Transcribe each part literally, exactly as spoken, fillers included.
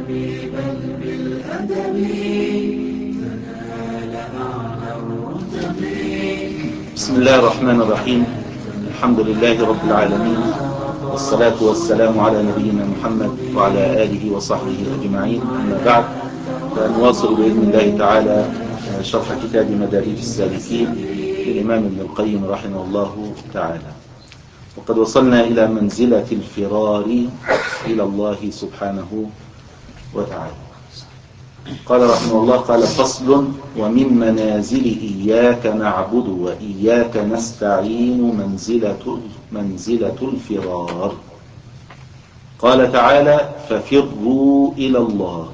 بل بالأدب تنال أعلى الرتب. بسم الله الرحمن الرحيم. الحمد لله رب العالمين، والصلاة والسلام على نبينا محمد وعلى آله وصحبه أجمعين. أما بعد، فنواصل بإذن الله تعالى شرح كتاب مدارج السالكين للإمام ابن القيم رحمه الله تعالى. وقد وصلنا إلى منزلة الفرار إلى الله سبحانه وتعالى. قال رحمه الله: قال فصل: ومن منازل إياك نعبد وإياك نستعين منزلة, منزلة الفرار. قال تعالى: ففروا إلى الله.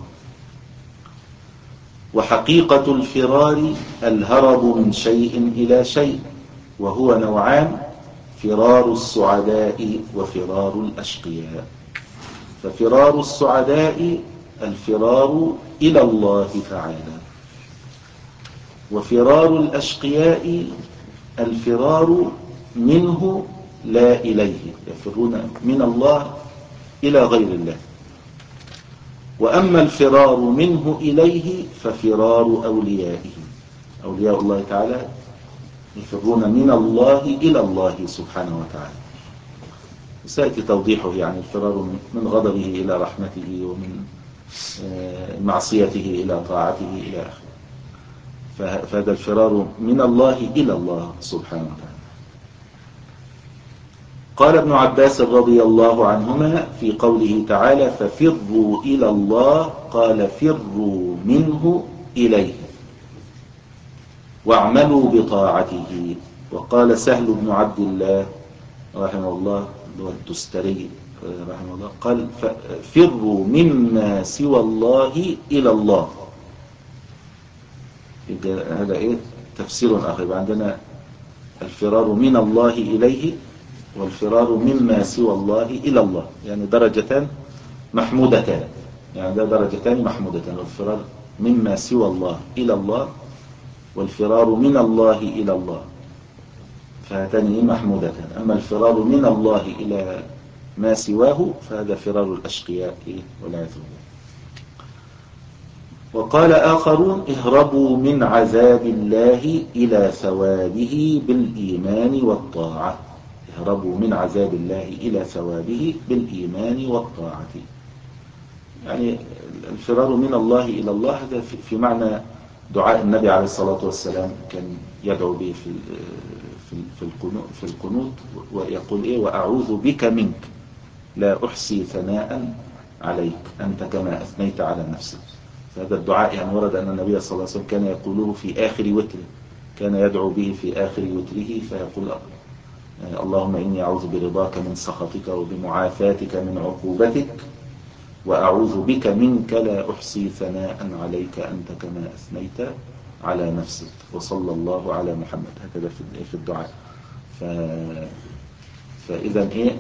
وحقيقة الفرار الهرب من شيء إلى شيء، وهو نوعان: فرار السعداء وفرار الأشقياء. ففرار السعداء الفرار إلى الله تعالى، وفرار الأشقياء الفرار منه لا إليه، يفرون من الله إلى غير الله. وأما الفرار منه إليه ففرار أوليائه، أولياء الله تعالى يفرون من الله إلى الله سبحانه وتعالى. سيأتي توضيحه، يعني الفرار من غضبه إلى رحمته، ومن معصيته إلى طاعته إلى آخره. فهذا الفرار من الله إلى الله سبحانه وتعالى. قال ابن عباس رضي الله عنهما في قوله تعالى: ففروا إلى الله، قال: فروا منه إليه واعملوا بطاعته. وقال سهل بن عبد الله رحمه الله التستري رحمه الله قال: فروا مما سوى الله إلى الله. هذا إيه تفسير آخر. عندنا الفرار من الله إليه، والفرار مما سوى الله إلى الله، يعني درجتان محمودتان، يعني ده درجتان محمودتان: الفرار مما سوى الله إلى الله، والفرار من الله إلى الله، فهاتان محمودتان. أما الفرار من الله إلى ما سواه فهذا فرار الأشقياء والعياذ بالله. وقال آخرون: اهربوا من عذاب الله إلى ثوابه بالإيمان والطاعة. اهربوا من عذاب الله إلى ثوابه بالإيمان والطاعة، يعني الفرار من الله إلى الله هذا في معنى دعاء النبي عليه الصلاة والسلام، كان يدعو به في في القنوت، ويقول إيه: وأعوذ بك منك لا أحصي ثناء عليك أنت كما أثنيت على نفسك. فهذا الدعاء يعني ورد أن النبي صلى الله عليه وسلم كان يقوله في آخر وتره، كان يدعو به في آخر وتره، فيقول: اللهم إني أعوذ برضاك من سخطك وبمعافاتك من عقوبتك، وأعوذ بك منك لا أحصي ثناء عليك أنت كما أثنيت على نفسك، وصلى الله على محمد. هكذا في الدعاء. ف... فإذا إيه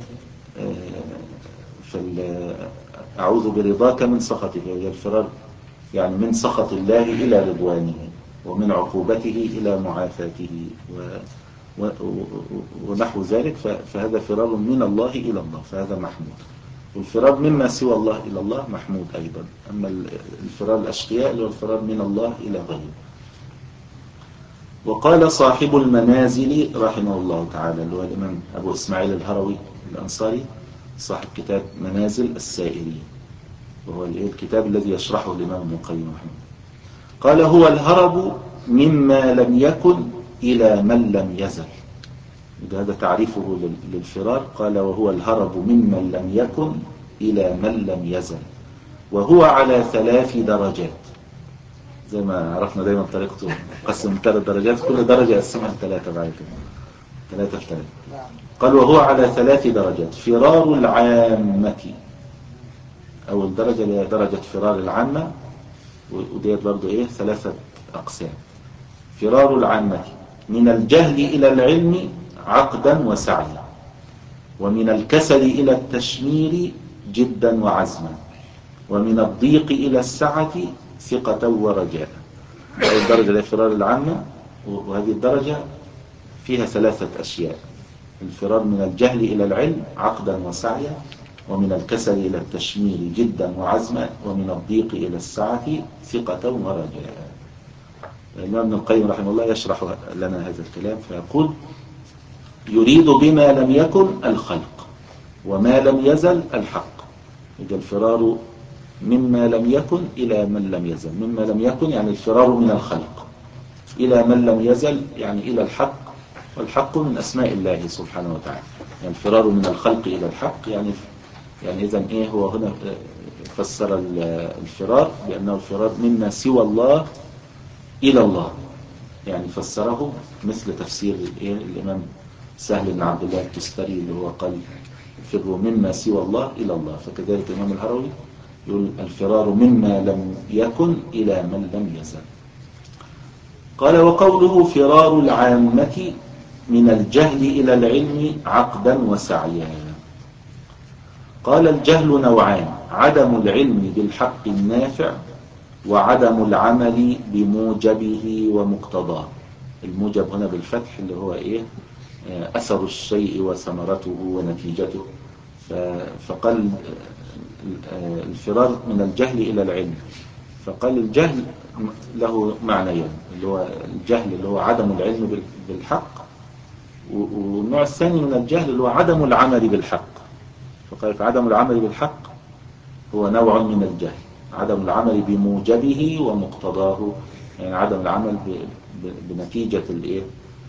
أعوذ برضاك من سخطك، هي الفرار يعني من سخط الله إلى رضوانه، ومن عقوبته إلى معافاته و... و... ونحو ذلك. ف... فهذا فرار من الله إلى الله، فهذا محمود. والفرار مما سوى الله إلى الله محمود أيضا. أما الفرار الأشقياء اللي هو الفرار من الله إلى غيره. وقال صاحب المنازل رحمه الله تعالى، اللي هو الإمام أبو إسماعيل الهروي الأنصاري، صاحب كتاب منازل السائرين، وهو الكتاب الذي يشرحه الإمام ابن القيم رحمه الله. قال: هو الهرب مما لم يكن إلى من لم يزل. هذا تعريفه للفرار. قال: وهو الهرب ممن لم يكن إلى من لم يزل، وهو على ثلاث درجات. زي ما عرفنا دايما طريقته، قسم ثلاث درجات، كل درجة قسمها ثلاثة بعد كده، ثلاثة في ثلاثة. قال: وهو على ثلاث درجات: فرار العامة، أول درجة هي درجة فرار العامة، وديت برضو إيه ثلاثة أقسام. فرار العامة: من الجهل إلى العلم عقدا وسعيا، ومن الكسل إلى التشمير جدا وعزما، ومن الضيق إلى السعة ثقة ورجاء. هذه الدرجة لفرار العامة، وهذه الدرجة فيها ثلاثة أشياء: الفرار من الجهل إلى العلم عقدا وسعيا، ومن الكسل إلى التشمير جدا وعزما، ومن الضيق إلى السعة ثقة ورجاء. الإمام ابن القيم رحمه الله يشرح لنا هذا الكلام فيقول: يريد بما لم يكن الخلق وما لم يزل الحق. إذا الفرار مما لم يكن إلى من لم يزل. مما لم يكن يعني الفرار من الخلق، إلى من لم يزل يعني إلى الحق، والحق من أسماء الله سبحانه وتعالى. يعني الفرار من الخلق إلى الحق يعني يعني إذن إيه هو هنا فسر الفرار بأنه الفرار مما سوى الله إلى الله، يعني فسره مثل تفسير إيه الإمام سهل بن عبد الله التستري اللي هو قال: فروا مما سوى الله إلى الله. فكذلك الإمام الهروي يقول: الفرار مما لم يكن إلى من لم يزل. قال: وقوله فرار العامة من الجهل إلى العلم عقدا وسعيا. قال: الجهل نوعان: عدم العلم بالحق النافع، وعدم العمل بموجبه ومقتضاه. الموجب هنا بالفتح اللي هو إيه؟ أثر الشيء وثمرته ونتيجته. فقال الفرار من الجهل إلى العلم، فقال الجهل له معنيين، اللي هو الجهل اللي هو عدم العلم بالحق، والنوع الثاني من الجهل اللي هو عدم العمل بالحق. فقال عدم العمل بالحق هو نوع من الجهل، عدم العمل بموجبه ومقتضاه، يعني عدم العمل بنتيجة الايه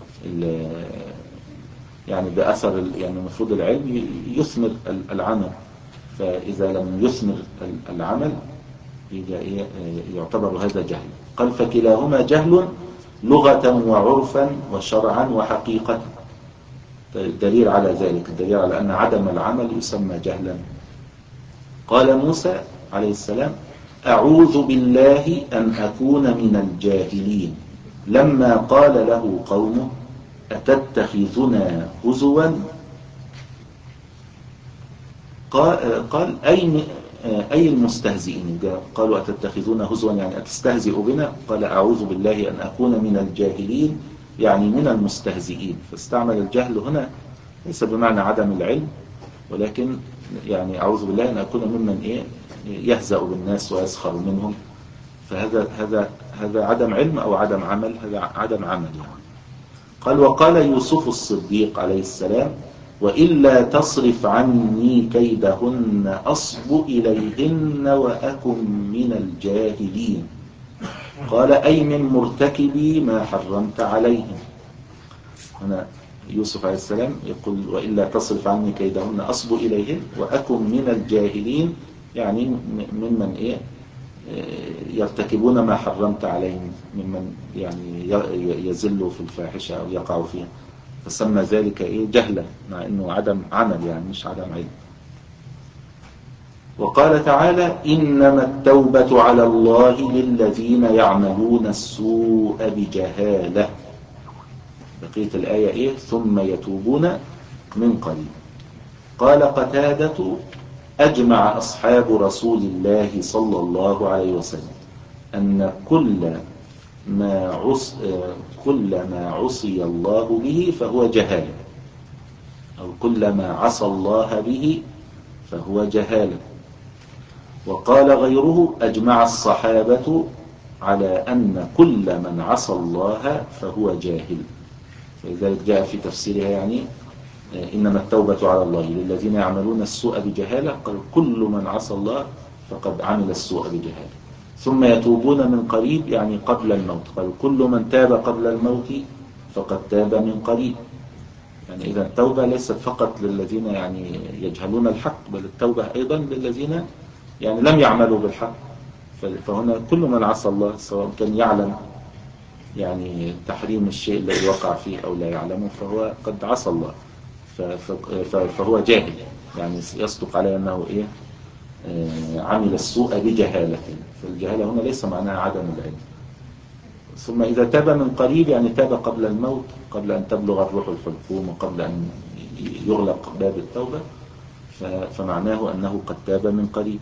يعني بأثر، يعني المفروض العلم يثمر العمل، فإذا لم يثمر العمل يعتبر هذا جهل. قال: فكلاهما جهل لغة وعرفا وشرعا وحقيقة. الدليل على ذلك، الدليل على أن عدم العمل يسمى جهلا. قال موسى عليه السلام: أعوذ بالله أن أكون من الجاهلين، لما قال له قومه أتتخذنا هزوا. قال, قال أي, أي المستهزئين. قالوا أتتخذون هزوا يعني أتستهزئ بنا. قال: أعوذ بالله أن أكون من الجاهلين يعني من المستهزئين. فاستعمل الجهل هنا ليس بمعنى عدم العلم، ولكن يعني أعوذ بالله أن أكون ممن إيه يهزأ بالناس ويسخر منهم. فهذا هذا هذا عدم علم أو عدم عمل، هذا عدم عمل يعني. قال: وقال يوسف الصديق عليه السلام: وإلا تصرف عني كيدهن أصب إليهن وأكن من الجاهلين. قال: أي من مرتكبي ما حرمت عليهم. هنا يوسف عليه السلام يقول: وإلا تصرف عني كيدهن أصب إليهن وأكن من الجاهلين، يعني ممن إيه يرتكبون ما حرمت عليهم، ممن يعني يزلوا في الفاحشة أو يقعوا فيها. فسمى ذلك إيه جهلا، مع أنه عدم عمل يعني مش عدم علم. وقال تعالى: إنما التوبة على الله للذين يعملون السوء بجهالة. بقية الآية إيه؟ ثم يتوبون من قريب. قال قتادة: أجمع أصحاب رسول الله صلى الله عليه وسلم أن كل ما عص كل ما عصي الله به فهو جهالة، أو كل ما عصى الله به فهو جهالة. وقال غيره: أجمع الصحابة على أن كل من عصى الله فهو جاهل. فلذلك جاء في تفسيرها يعني إنما التوبة على الله للذين يعملون السوء بجهالة. قال: كل من عصى الله فقد عمل السوء بجهالة. ثم يتوبون من قريب يعني قبل الموت. قال: كل من تاب قبل الموت فقد تاب من قريب. يعني إذا التوبة ليست فقط للذين يعني يجهلون الحق، بل التوبة أيضا للذين يعني لم يعملوا بالحق. فهنا كل من عصى الله سواء كان يعلم يعني تحريم الشيء الذي وقع فيه أو لا يعلمه فهو قد عصى الله، فهو جاهل، يعني يصدق عليه أنه إيه عمل السوء بجهالة. فالجهالة هنا ليس معناها عدم العلم. ثم إذا تاب من قريب يعني تاب قبل الموت، قبل أن تبلغ الروح الحلقوم وقبل أن يغلق باب التوبة، فمعناه أنه قد تاب من قريب.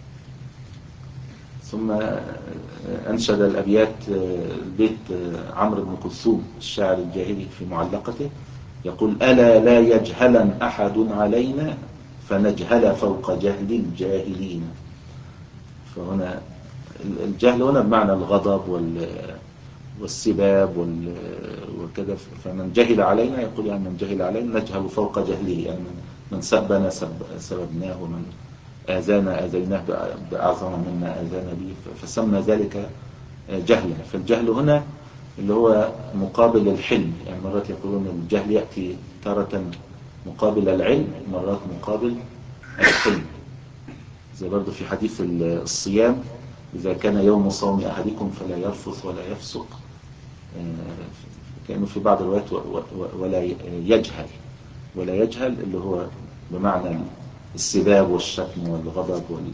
ثم أنشد الأبيات البيت عمرو بن كلثوم الشاعر الجاهلي في معلقته يقول: ألا لا يجهلا أحد علينا فنجهل فوق جهل الجاهلين. فهنا الجهل هنا بمعنى الغضب والسباب وكذا. فمن جهل علينا يقول يعني من جهل علينا نجهل فوق جهله، يعني من سبنا سببناه، ومن آذانا آذيناه بأعظم مما آذانا به، فسمى ذلك جهلا. فالجهل هنا اللي هو مقابل الحلم، يعني مرات يقولون الجهل يأتي تارة مقابل العلم، مرات مقابل الحلم. زي برضو في حديث الصيام: إذا كان يوم صوم أحدكم فلا يرفث ولا يفسق، كأنه في بعض الروايات ولا يجهل. ولا يجهل اللي هو بمعنى السباب والشتم والغضب وال...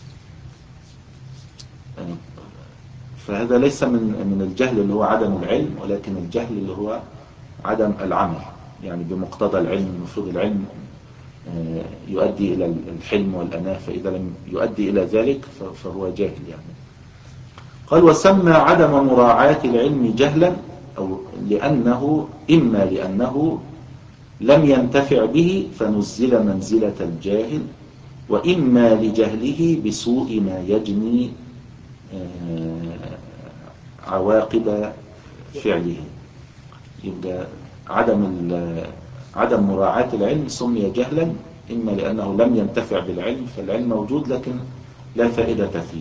فهذا ليس من من الجهل اللي هو عدم العلم، ولكن الجهل اللي هو عدم العمل، يعني بمقتضى العلم. المفروض العلم يؤدي إلى الحلم والأناة، فإذا لم يؤدي إلى ذلك فهو جاهل يعني. قال: وسمى عدم مراعاة العلم جهلا، أو لأنه إما لأنه لم ينتفع به فنزل منزلة الجاهل، وإما لجهله بسوء ما يجني عواقب فعله. يبقى عدم عدم مراعاة العلم سمي جهلا، إما لأنه لم ينتفع بالعلم، فالعلم موجود لكن لا فائدة فيه.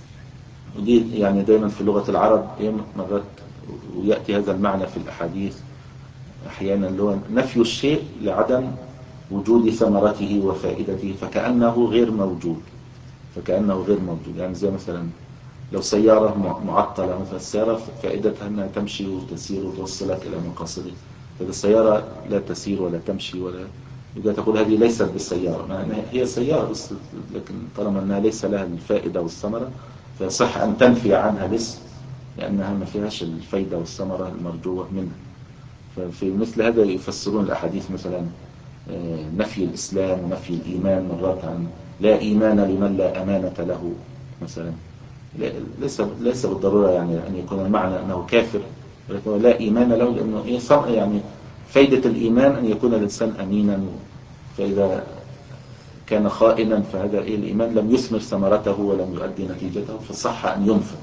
ودي يعني دايما في لغة العرب مرات ويأتي هذا المعنى في الأحاديث أحيانا، اللي هو نفي الشيء لعدم وجود ثمرته وفائدته، فكأنه غير موجود فكأنه غير موجود يعني زي مثلا لو سيارة معطلة مثلا، السيارة فائدتها أنها تمشي وتسير وتوصلك إلى مقاصدك. فإذا السيارة لا تسير ولا تمشي ولا يبقى تقول هذه ليست بالسيارة، هي سيارة بس، لكن طالما أنها ليس لها الفائدة والثمرة فصح أن تنفي عنها الاسم، لأنها ما فيهاش الفائدة والثمرة المرجوة منها. ففي مثل هذا يفسرون الأحاديث مثلا نفي الإسلام ونفي الإيمان مرات عن لا إيمان لمن لا أمانة له مثلا. ليس ليس بالضرورة يعني أن يكون المعنى أنه كافر، ولكن لا إيمان له، لأنه إيه يعني فائدة الإيمان أن يكون الإنسان أمينا، فإذا كان خائنا فهذا إيه الإيمان لم يثمر ثمرته ولم يؤدي نتيجته، فصح أن ينفذ.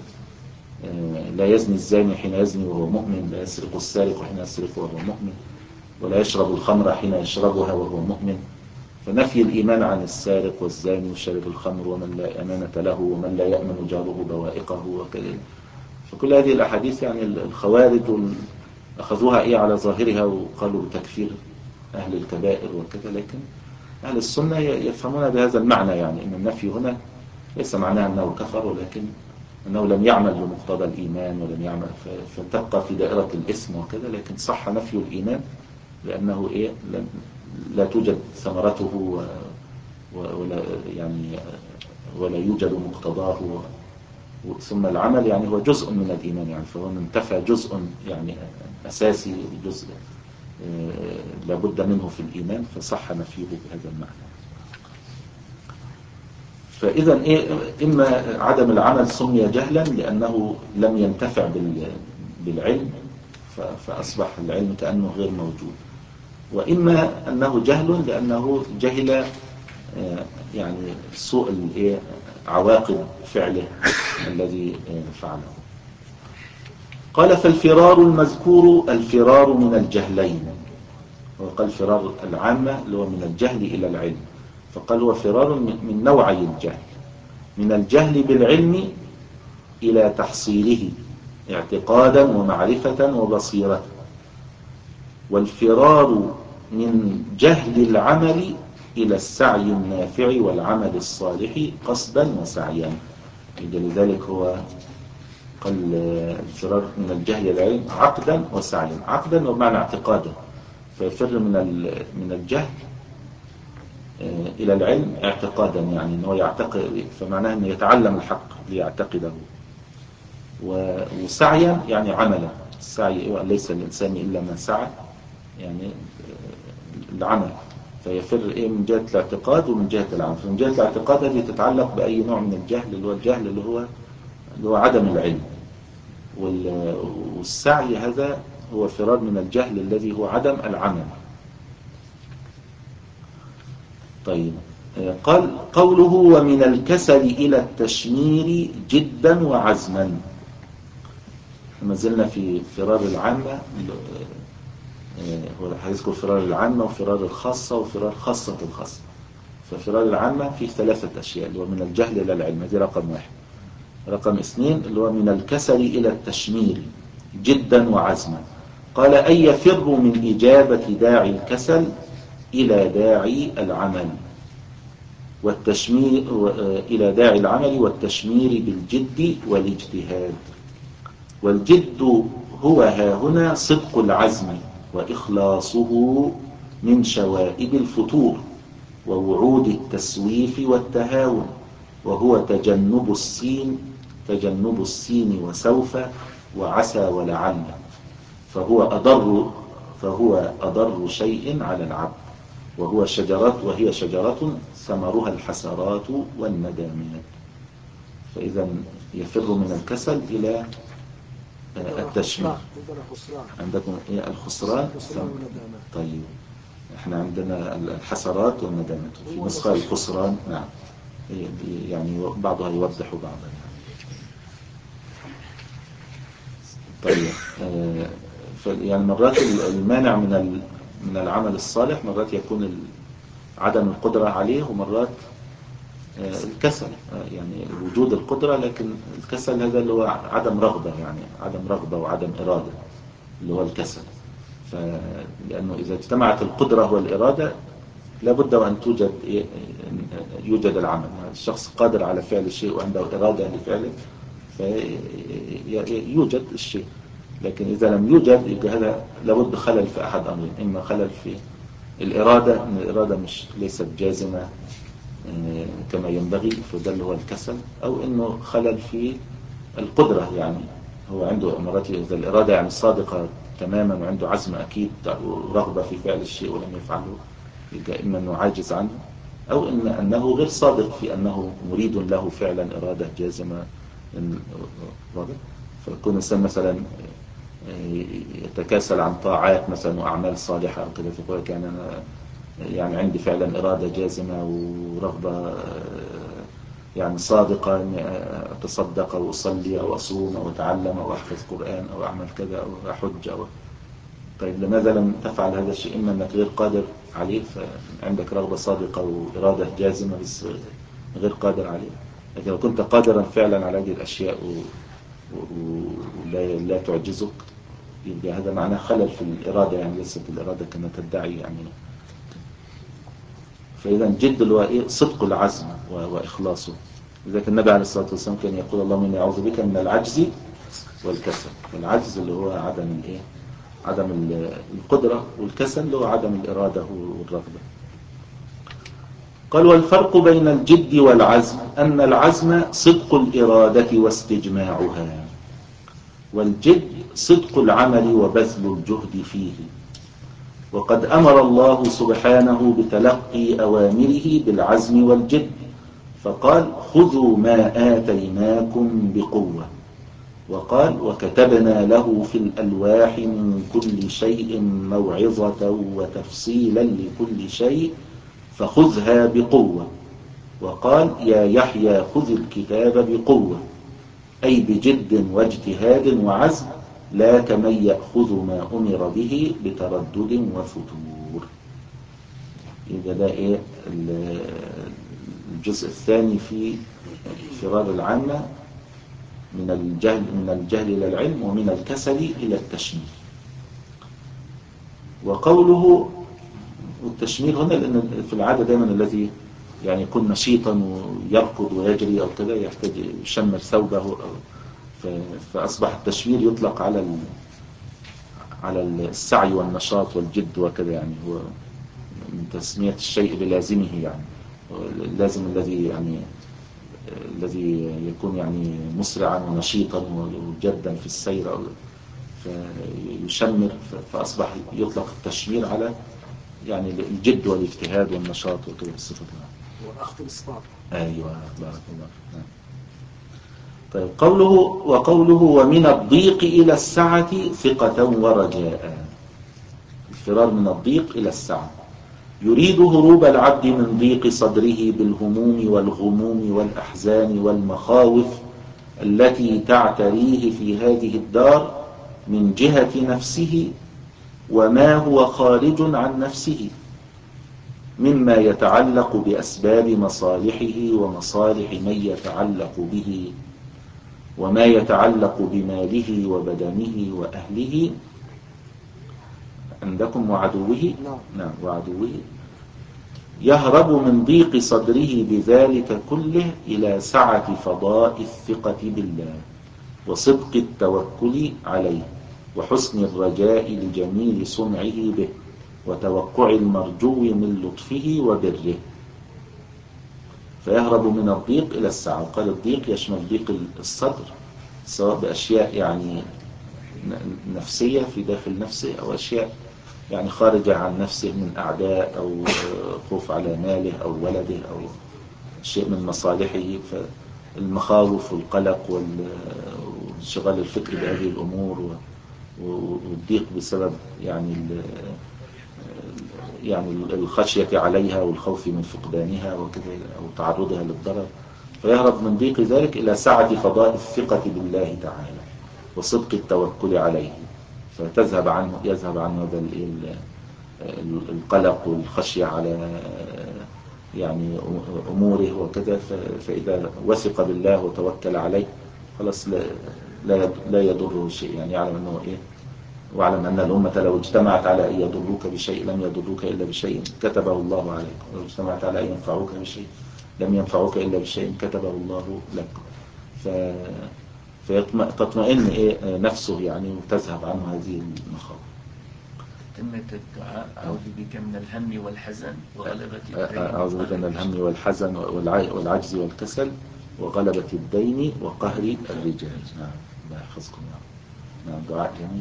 لا يزني الزاني حين يزني وهو مؤمن، لا يسرق السارق حين يسرق وهو مؤمن، ولا يشرب الخمر حين يشربها وهو مؤمن. فنفي الإيمان عن السارق والزاني وشارب الخمر ومن لا أمانة له ومن لا يأمن جاره بوائقه وكذا. فكل هذه الأحاديث يعني الخوارج أخذوها إيه على ظاهرها وقالوا بتكفير أهل الكبائر وكذا، لكن أهل السنة يفهمون بهذا المعنى، يعني أن النفي هنا ليس معناه أنه كفر، ولكن أنه لم يعمل بمقتضى الإيمان ولم يعمل، فتبقى في دائرة الإثم وكذا. لكن صح نفي الإيمان لأنه إيه لا توجد ثمرته ولا يعني ولا يوجد مقتضاه، ثم العمل يعني هو جزء من الإيمان، يعني فهو انتفى جزء يعني أساسي، جزء لابد منه في الإيمان، فصح نفيه بهذا المعنى. فإذا إيه إما عدم العمل سمي جهلا لأنه لم ينتفع بالعلم فأصبح العلم كأنه غير موجود، وإما أنه جهل لأنه جهل يعني سوء عواقب فعله الذي فعله. قال: فالفرار المذكور الفرار من الجهلين. وقال فرار العامة اللي هو من الجهل إلى العلم، فقال هو فرار من نوعي الجهل: من الجهل بالعلم إلى تحصيله اعتقادا ومعرفة وبصيرة، والفرار من جهل العمل إلى السعي النافع والعمل الصالح قصدا وسعيا. لذلك هو قال الفرار من الجهل إلى العلم عقدا وسعيا. عقدا وبمعنى اعتقادا، فيفر من من الجهل إلى العلم اعتقادا، يعني أنه يعتقد، فمعناه أنه يتعلم الحق ليعتقده. وسعيا يعني عملا. السعي ليس الإنسان إلا ما سعى، يعني العمل. فيفر إيه من جهة الاعتقاد ومن جهة العمل. فمن جهة الاعتقاد هذه تتعلق بأي نوع من الجهل، اللي هو الجهل اللي هو اللي هو عدم العلم. والسعي هذا هو فرار من الجهل الذي هو عدم العمل. طيب، قال قوله ومن الكسل إلى التشمير جدا وعزما. ما زلنا في فرار العامة، هو هيذكر فرار العامة وفرار الخاصة وفرار خاصة الخاصة. ففرار العامة فيه ثلاثة أشياء، اللي هو من الجهل إلى العلم، دي رقم واحد. رقم اثنين اللي هو من الكسل إلى التشمير جدا وعزما. قال أي يفر من إجابة داعي الكسل إلى داعي العمل والتشمير إلى داعي العمل والتشمير بالجد والاجتهاد. والجد هو ها هنا صدق العزم وإخلاصه من شوائب الفتور ووعود التسويف والتهاون، وهو تجنب الصين تجنب الصين وسوف وعسى ولعل، فهو أضر فهو أضر شيء على العبد، وهو شجرة وهي شجرة ثمرها الحسرات والندامات. فإذا يفر من الكسل إلى التشمير. عندكم إيه الخسران؟ طيب احنا عندنا الحسرات والندامات، في نسخة الخسران. نعم، يعني بعضها يوضح بعضها يعني. طيب يعني مرات المانع من من العمل الصالح مرات يكون عدم القدرة عليه، ومرات الكسل، يعني وجود القدرة لكن الكسل هذا اللي هو عدم رغبة، يعني عدم رغبة وعدم إرادة اللي هو الكسل. لأنه إذا اجتمعت القدرة والإرادة لابد وأن توجد يوجد العمل. الشخص قادر على فعل الشيء وعنده إرادة لفعله فيوجد الشيء، لكن إذا لم يوجد يبقى هذا لابد خلل في أحد أمرين: إما خلل في الإرادة، إن الإرادة مش ليست جازمة كما ينبغي فده اللي هو الكسل، أو إنه خلل في القدرة، يعني هو عنده مرات إذا الإرادة يعني صادقة تماما وعنده عزم أكيد ورغبة في فعل الشيء ولم يفعله، يبقى إما أنه عاجز عنه، أو إن أنه غير صادق في أنه مريد له فعلا إرادة جازمة. فيكون الإنسان مثلا يتكاسل عن طاعات مثلا وأعمال صالحة أو كده، فيقول لك يعني أنا يعني عندي فعلا إرادة جازمة ورغبة يعني صادقة أن أتصدق أو أصلي أو أصوم أو أتعلم أو أحفظ قرآن أو أعمل كذا أو أحج أو. طيب لماذا لم تفعل هذا الشيء؟ إما أنك غير قادر عليه، فعندك رغبة صادقة وإرادة جازمة بس غير قادر عليه. لكن لو كنت قادرا فعلا على هذه الأشياء ولا لا تعجزك يبقى هذا معناه خلل في الإرادة، يعني ليست الإرادة كما تدعي يعني. فإذا جد اللي هو إيه؟ صدق العزم وإخلاصه. لذلك النبي عليه الصلاة والسلام كان يقول اللهم إني أعوذ بك من العجز والكسل. العجز اللي هو عدم الإيه؟ عدم القدرة، والكسل اللي هو عدم الإرادة والرغبة. قال والفرق بين الجد والعزم أن العزم صدق الإرادة واستجماعها، والجد صدق العمل وبذل الجهد فيه. وقد أمر الله سبحانه بتلقي أوامره بالعزم والجد، فقال خذوا ما آتيناكم بقوة. وقال وكتبنا له في الألواح من كل شيء موعظة وتفصيلا لكل شيء فخذها بقوة. وقال يا يحيى خذ الكتاب بقوة، أي بجد واجتهاد وعزم، لا كمن يأخذ ما أمر به بتردد وفتور. يبقى ده إيه الجزء الثاني في فرار العامة من الجهل من الجهل إلى العلم ومن الكسل إلى التشمير. وقوله والتشمير هنا لأن في العادة دائما الذي يعني يكون نشيطا ويركض ويجري أو كذا يحتاج يشمر ثوبه أو فأصبح التشمير يطلق على على السعي والنشاط والجد وكذا، يعني هو من تسمية الشيء بلازمه، يعني اللازم الذي يعني الذي يكون يعني مسرعا ونشيطا وجدا في السير فيشمر، فأصبح يطلق التشمير على يعني الجد والاجتهاد والنشاط وكذا بالصفة. والأخذ بالصبر. أيوة بارك الله. نعم. طيب قوله وقوله ومن الضيق إلى السعة ثقة ورجاء. الفرار من الضيق إلى السعة. يريد هروب العبد من ضيق صدره بالهموم والغموم والأحزان والمخاوف التي تعتريه في هذه الدار من جهة نفسه وما هو خارج عن نفسه مما يتعلق بأسباب مصالحه ومصالح من يتعلق به، وما يتعلق بماله وبدنه وأهله عندكم وعدوه. نعم وعدوه. يهرب من ضيق صدره بذلك كله إلى سعة فضاء الثقة بالله وصدق التوكل عليه وحسن الرجاء لجميل صنعه به وتوقع المرجو من لطفه وبره. فيهرب من الضيق إلى السعة. وقال الضيق يشمل ضيق الصدر سواء بأشياء يعني نفسية في داخل نفسه أو أشياء يعني خارجة عن نفسه من أعداء أو خوف على ماله أو ولده أو شيء من مصالحه. فالمخاوف والقلق وانشغال الفكر بهذه الأمور والضيق بسبب يعني يعني الخشية عليها والخوف من فقدانها وكذا أو تعرضها للضرر. فيهرب من ضيق ذلك إلى سعة فضاء الثقة بالله تعالى وصدق التوكل عليه، فتذهب عنه يذهب عنه هذا القلق والخشية على يعني أموره وكذا. فإذا وثق بالله وتوكل عليه خلاص لا لا لا يضره شيء. يعني يعلم أنه إيه، واعلم أن الأمة لو اجتمعت على أن يضروك بشيء لم يضروك إلا بشيء كتبه الله عليك، ولو اجتمعت على أن ينفعوك بشيء لم ينفعوك إلا بشيء كتبه الله لك. ف فتطمئن إيه نفسه يعني وتذهب عنه هذه المخاوف. تمة الدعاء: أعوذ بك من الهم والحزن وغلبة الدين. أعوذ بك من الهم والحزن والعجز والكسل وغلبة الدين وقهر الرجال. نعم لا يحفظكم. نعم دعاء جميل.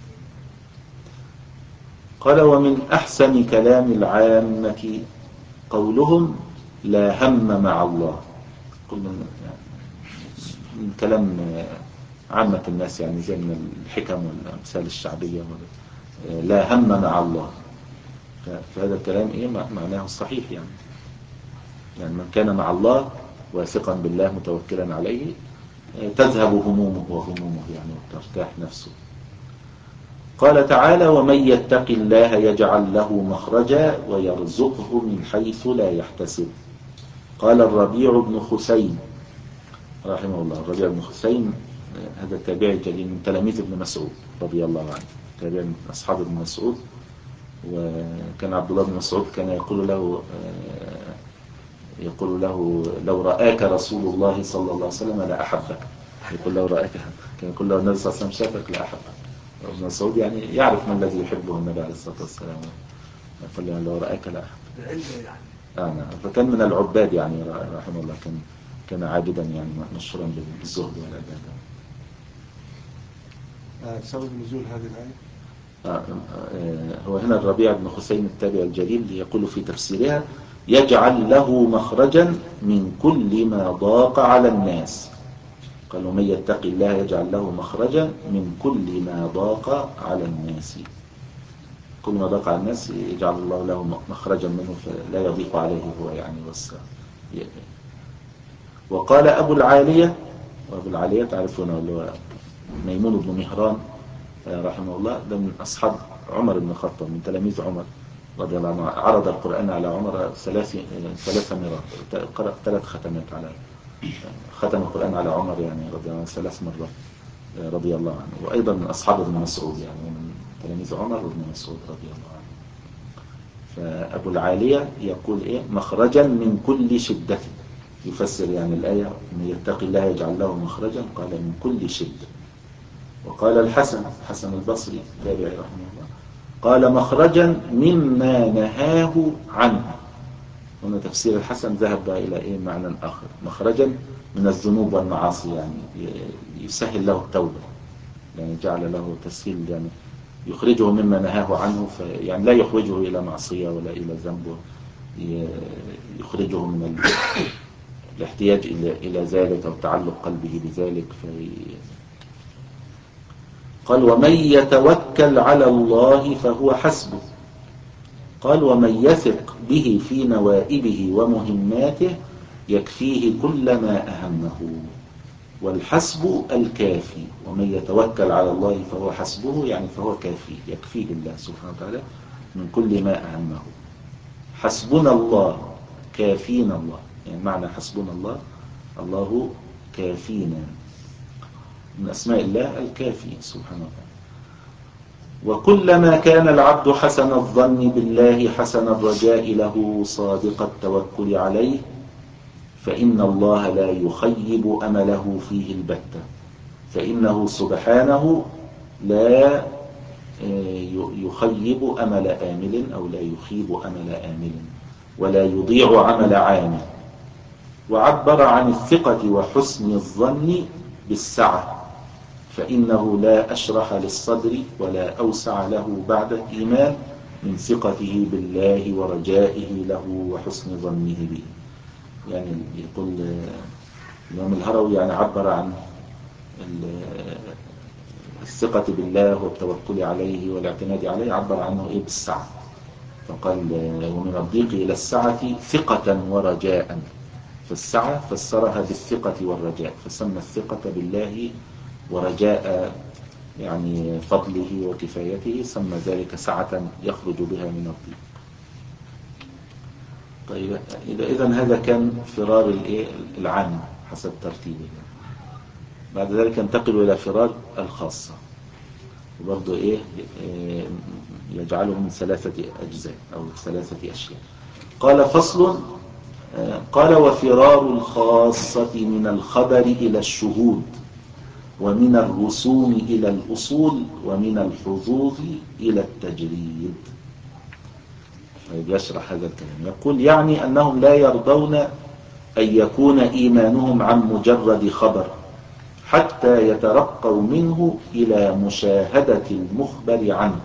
قال: ومن أحسن كلام العامة قولهم لا هم مع الله. قلنا من كلام عامة الناس يعني زي من الحكم والأمثال الشعبية لا هم مع الله. فهذا الكلام إيه معناه الصحيح يعني يعني من كان مع الله واثقا بالله متوكلا عليه تذهب همومه وغمومه يعني وترتاح نفسه. قال تعالى: ومن يتق الله يجعل له مخرجا ويرزقه من حيث لا يحتسب. قال الربيع بن خثيم رحمه الله. الربيع بن خثيم هذا التابعي الجليل من تلاميذ ابن مسعود رضي الله عنه، تابع من أصحاب ابن مسعود. وكان عبد الله بن مسعود كان يقول له يقول له لو رآك رسول الله صلى الله عليه وسلم لأحبك. يقول لو رآك كان يقول له النبي صلى الله عليه وسلم شافك لأحبك. ابن مسعود يعني يعرف ما الذي يحبه النبي عليه الصلاة والسلام. يقول له لو رآك لأحبك. آه نعم. فكان من العباد يعني رحمه الله. كان كان عابدا يعني مشهورا بالزهد والعبادة. سبب نزول هذه الآية هو هنا الربيع بن خثيم التابع الجليل يقول في تفسيرها: يجعل له مخرجا من كل ما ضاق على الناس. قال: ومن يتق الله يجعل له مخرجا من كل ما ضاق على الناس. كل ما ضاق على الناس يجعل الله له مخرجا منه فلا يضيق عليه هو يعني وسع. وقال أبو العالية، وأبو العالية تعرفونه اللي هو ميمون بن مهران رحمه الله، ده من أصحاب عمر بن الخطاب من تلاميذ عمر رضي الله عنه. عرض القرآن على عمر ثلاث ثلاث مرات، قرأ ثلاث ختمات على ختم القرآن على عمر يعني رضي الله عنه ثلاث مرات رضي الله عنه. وأيضا من أصحاب ابن مسعود يعني من تلاميذ عمر وابن مسعود رضي الله عنه. فأبو العالية يقول إيه مخرجا من كل شدة. يفسر يعني الآية: من يتق الله يجعل له مخرجا. قال من كل شدة. وقال الحسن حسن البصري تابعي رحمه الله قال مخرجا مما نهاه عنه. هنا تفسير الحسن ذهب إلى إيه معنى آخر: مخرجا من الذنوب والمعاصي يعني يسهل له التوبة يعني جعل له تسهيل يعني يخرجه مما نهاه عنه. يعني لا يخرجه إلى معصية ولا إلى ذنب، يخرجه من الاحتياج إلى ذلك أو تعلق قلبه بذلك. في قال: ومن يتوكل على الله فهو حسبه. قال ومن يثق به في نوائبه ومهماته يكفيه كل ما أهمه، والحسب الكافي، ومن يتوكل على الله فهو حسبه، يعني فهو كافي، يكفيه الله سبحانه وتعالى من كل ما أهمه. حسبنا الله، كافينا الله، يعني معنى حسبنا الله الله كافينا، من أسماء الله الكافي سبحانه وتعالى. وكلما كان العبد حسن الظن بالله حسن الرجاء له صادق التوكل عليه، فإن الله لا يخيب أمله فيه البتة، فإنه سبحانه لا يخيب أمل آمل أو لا يخيب أمل آمل ولا يضيع عمل عامل. وعبر عن الثقة وحسن الظن بالسعة، فإنه لا أشرح للصدر ولا أوسع له بعد الإيمان من ثقته بالله ورجائه له وحسن ظنه به. يعني يقول الإمام الهروي يعني عبر عن الثقة بالله والتوكل عليه والاعتماد عليه، عبر عنه إيه بالسعة، فقال ومن الضيق إلى السعة ثقة ورجاء، فالسعة فسرها بالثقة والرجاء، فسمى الثقة بالله ورجاء يعني فضله وكفايته سمى ذلك سعة يخرج بها من الضيق. طيب إذا هذا كان فرار العام حسب ترتيبه. بعد ذلك انتقل إلى فرار الخاصة، وبرضه إيه يجعله من ثلاثة أجزاء أو ثلاثة أشياء. قال فصل، قال وفرار الخاصة من الخبر إلى الشهود، ومن الرسوم إلى الأصول، ومن الحظوظ إلى التجريد. يشرح هذا الكلام، يقول يعني أنهم لا يرضون أن يكون إيمانهم عن مجرد خبر حتى يترقوا منه إلى مشاهدة المخبر عنه.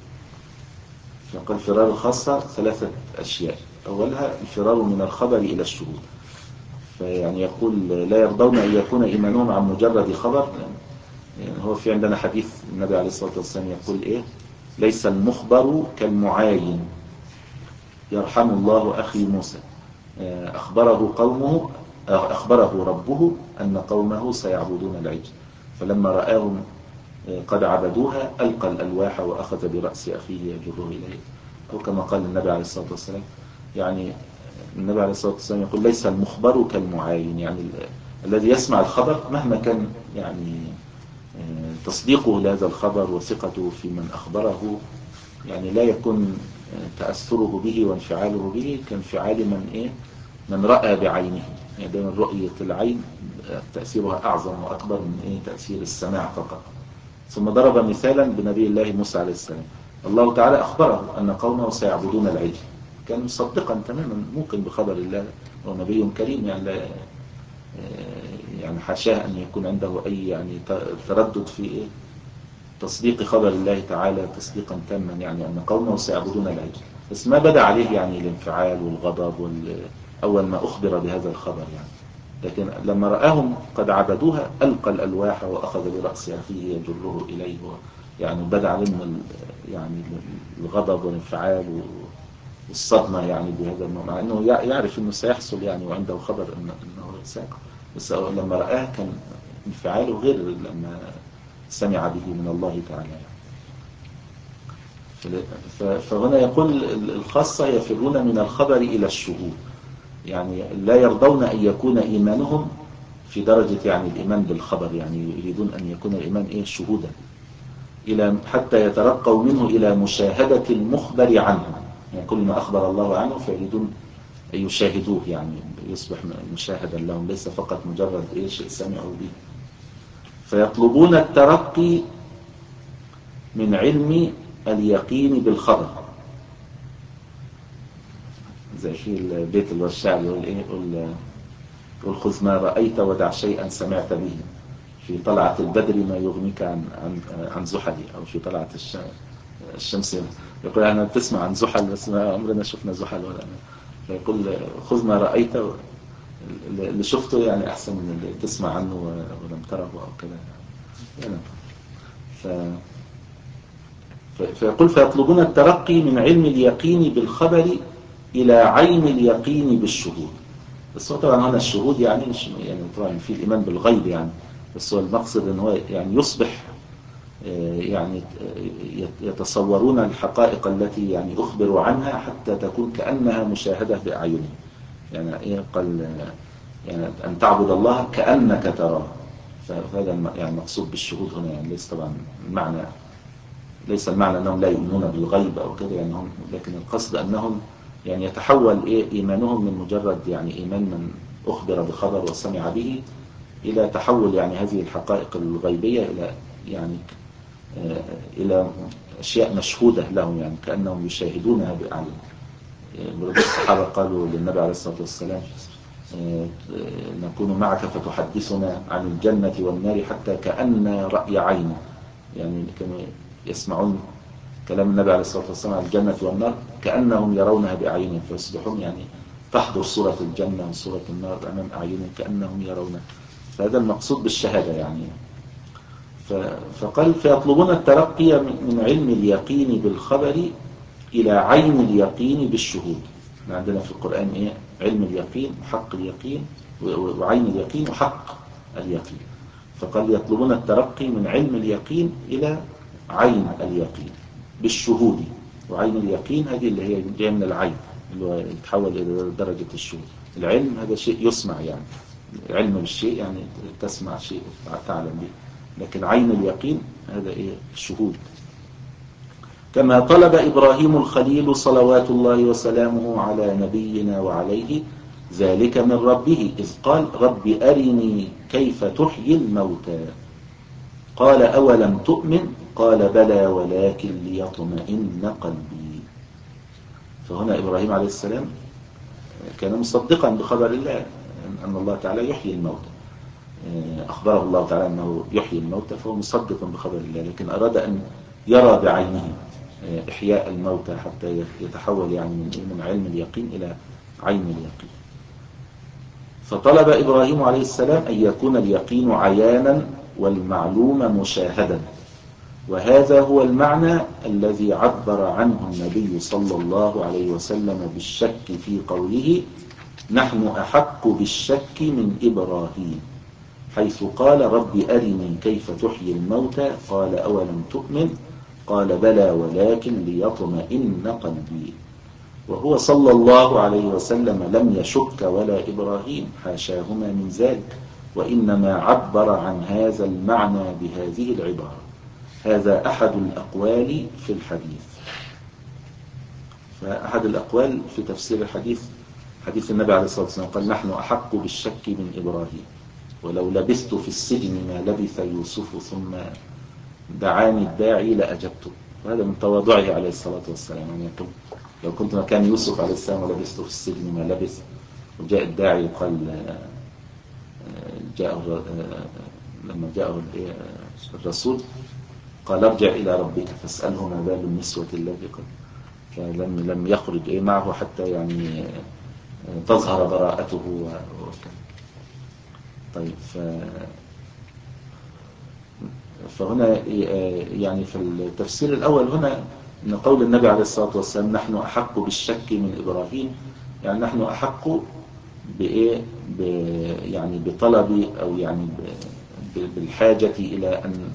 فقال فرار الخاصة ثلاثة أشياء، أولها الفرار من الخبر إلى الشهود. فيعني يقول لا يرضون أن يكون إيمانهم عن مجرد خبر، يعني هو في عندنا حديث النبي عليه الصلاة والسلام يقول إيه ليس المخبر كالمعاين، يرحم الله أخي موسى أخبره قومه أخبره ربه أن قومه سيعبدون العجل، فلما رآهم قد عبدوها ألقى الألواح وأخذ برأس أخيه يجره إليه، أو كما قال النبي عليه الصلاة والسلام. يعني النبي عليه الصلاة والسلام يقول ليس المخبر كالمعاين، يعني الذي يسمع الخبر مهما كان يعني تصديقه لهذا الخبر وثقته في من أخبره، يعني لا يكون تأثره به وانفعاله به كانفعال من إيه من رأى بعينه. يعني دائما رؤية العين تأثيرها أعظم وأكبر من إيه تأثير السماع فقط. ثم ضرب مثالا بنبي الله موسى عليه السلام، الله تعالى أخبره أن قومه سيعبدون العجل، كان مصدقا تماما موقن بخبر الله، ونبي كريم يعني لا يعني حاشاه أن يكون عنده أي يعني تردد في إيه تصديق خبر الله تعالى تصديقا تاما، يعني أن قومه سيعبدون العجل، بس ما بدا عليه يعني الانفعال والغضب وال... أول ما أخبر بهذا الخبر يعني. لكن لما رآهم قد عبدوها ألقى الألواح وأخذ برأس أخيه يجره إليه، يعني بدا عليهم يعني الغضب والانفعال والصدمة يعني بهذا النوع، مع أنه يعرف أنه سيحصل يعني وعنده خبر أنه سيقع، بس لما رآه كان انفعاله غير لما سمع به من الله تعالى يعني. فهنا يقول الخاصة يفرون من الخبر إلى الشهود، يعني لا يرضون أن يكون إيمانهم في درجة يعني الإيمان بالخبر، يعني يريدون أن يكون الإيمان إيه شهودا إلى حتى يترقوا منه إلى مشاهدة المخبر عنه، يعني كل ما أخبر الله عنه فيريدون أن يشاهدوه، يعني يصبح مشاهدا لهم ليس فقط مجرد إيه شيء سمعوا به. فيطلبون الترقي من علم اليقين بالخبر، زي في البيت الشعر يقول ايه يقول يقول خذ ما رأيت ودع شيئا سمعت به، في طلعة البدر ما يغنيك عن عن عن زحل، او في طلعة الشمس يقول انا بتسمع عن زحل بس ما عمرنا شفنا زحل ولا أنا. فيقول خذ ما رأيت، اللي شفته يعني احسن من اللي تسمع عنه ولم تره او كذا يعني. ف فيقول فيطلبون الترقي من علم اليقين بالخبر إلى عين اليقين بالشهود. بس هو طبعا هنا الشهود يعني مش يعني طبعا في الإيمان بالغيب يعني، بس هو المقصد ان هو يعني يصبح يعني يتصورون الحقائق التي يعني أخبروا عنها حتى تكون كأنها مشاهدة بأعينهم. يعني إيه قال يعني أن تعبد الله كأنك تراه. فهذا يعني المقصود بالشهود هنا، يعني ليس طبعا المعنى ليس المعنى أنهم لا يؤمنون بالغيب أو كذا يعني هم، لكن القصد أنهم يعني يتحول إيه إيمانهم من مجرد يعني إيمان من أخبر بخبر وسمع به إلى تحول يعني هذه الحقائق الغيبية إلى يعني آه إلى أشياء مشهودة لهم، يعني كأنهم يشاهدونها بأعين. يعني الصحابة قالوا للنبي عليه الصلاة والسلام آه نكون معك فتحدثنا عن الجنة والنار حتى كأن رأي عين، يعني كانوا يسمعون كلام النبي عليه الصلاة والسلام عن الجنة والنار كأنهم يرونها بأعينهم، فيصبحون يعني تحضر صورة الجنة وصورة النار أمام أعينهم كأنهم يرونها. فهذا المقصود بالشهادة يعني. فقال فيطلبون الترقي من علم اليقين بالخبر إلى عين اليقين بالشهود. عندنا في القرآن إيه؟ علم اليقين وحق اليقين وعين اليقين وحق اليقين. فقال يطلبون الترقي من علم اليقين إلى عين اليقين بالشهود. وعين اليقين هذه اللي هي جايه من العين اللي هو يتحول إلى درجة الشهود. العلم هذا شيء يسمع، يعني علم بالشيء يعني تسمع شيء تعلم به، لكن عين اليقين هذا إيه؟ الشهود. كما طلب إبراهيم الخليل صلوات الله وسلامه على نبينا وعليه ذلك من ربه إذ قال رب أرني كيف تحيي الموتى قال أولم تؤمن قال بلى ولكن ليطمئن قلبي. فهنا إبراهيم عليه السلام كان مصدقا بخبر الله أن الله تعالى يحيي الموتى، أخبره الله تعالى أنه يحيي الموتى، فهو مصدق بخبر الله، لكن أراد أن يرى بعينه إحياء الموتى حتى يتحول يعني من علم اليقين إلى عين اليقين. فطلب إبراهيم عليه السلام أن يكون اليقين عيانا والمعلوم مشاهدا، وهذا هو المعنى الذي عبر عنه النبي صلى الله عليه وسلم بالشك في قوله نحن أحق بالشك من إبراهيم، حيث قال رب أرني كيف تحيي الموتى قال أولم تؤمن قال بلى ولكن ليطمئن قلبي. وهو صلى الله عليه وسلم لم يشك ولا إبراهيم حاشاهما من ذلك، وإنما عبر عن هذا المعنى بهذه العبارة. هذا أحد الأقوال في الحديث. فأحد الأقوال في تفسير الحديث حديث النبي عليه الصلاة والسلام قال نحن أحق بالشك من إبراهيم ولو لبثت في السجن ما لبث يوسف ثم دعاني الداعي لأجبته. وهذا من تواضعه عليه الصلاة والسلام، يعني يقول لو كنت مكان يوسف عليه السلام ولبثت في السجن ما لبث، وجاء الداعي قال جاء لما جاءه الرسول قال ارجع إلى ربك فاسأله ما بال النسوة التي قد فلم لم يخرج معه حتى يعني تظهر براءته وكذا. طيب ف فهنا يعني في التفسير الأول هنا أن قول النبي عليه الصلاة والسلام نحن أحق بالشك من إبراهيم، يعني نحن أحق بإيه يعني بطلب أو يعني بالحاجة إلى أن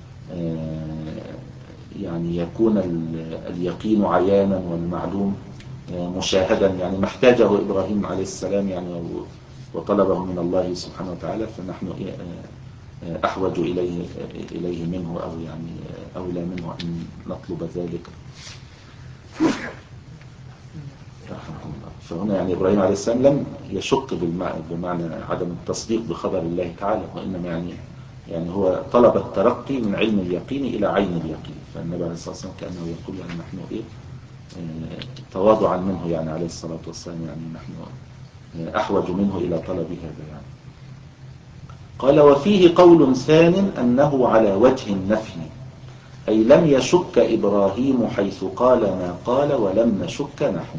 يعني يكون اليقين عيانا والمعلوم مشاهدا، يعني ما احتاجه إبراهيم عليه السلام يعني وطلبه من الله سبحانه وتعالى، فنحن أحوج إليه إليه منه أو يعني أولى منه أن نطلب ذلك. فهنا يعني إبراهيم عليه السلام لم يشك بمعنى عدم التصديق بخبر الله تعالى، وإنما يعني يعني هو طلب الترقي من علم اليقين إلى عين اليقين. فالنبي عليه الصلاة والسلام كأنه يقول يعني نحن إيه تواضعا منه يعني عليه الصلاة والسلام يعني نحن أحوج منه إلى طلب هذا يعني. قال وفيه قول ثان أنه على وجه النفي، أي لم يشك إبراهيم حيث قال ما قال ولم نشك نحن.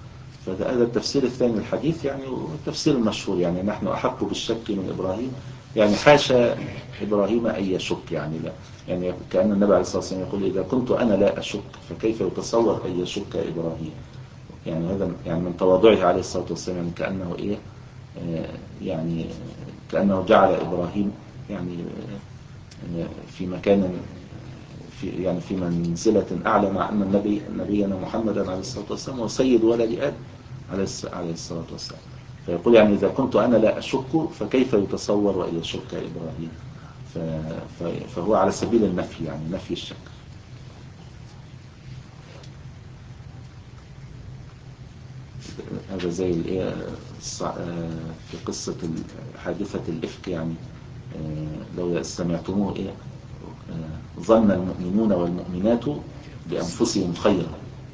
فهذا التفسير الثاني الحديث يعني والتفسير المشهور، يعني نحن أحق بالشك من إبراهيم يعني حاشا إبراهيم أن يشك، يعني لا، يعني كأن النبي عليه الصلاة والسلام يقول إذا كنت أنا لا أشك فكيف يتصور أن يشك إبراهيم. يعني هذا يعني من تواضعه عليه الصلاة والسلام، يعني كأنه إيه آه يعني كأنه جعل إبراهيم يعني آه في مكان في يعني في منزلة أعلى، مع أن النبي نبينا محمدا عليه الصلاة والسلام هو سيد ولد آدم عليه الصلاة والسلام. فيقول يعني إذا كنت أنا لا أشك فكيف يتصور وأن يشك إبراهيم. فهو على سبيل النفي، يعني نفي الشك. هذا زي في قصة حادثة الإفك، يعني لو سمعتموه إيه ظن المؤمنون والمؤمنات بأنفسهم خيرا.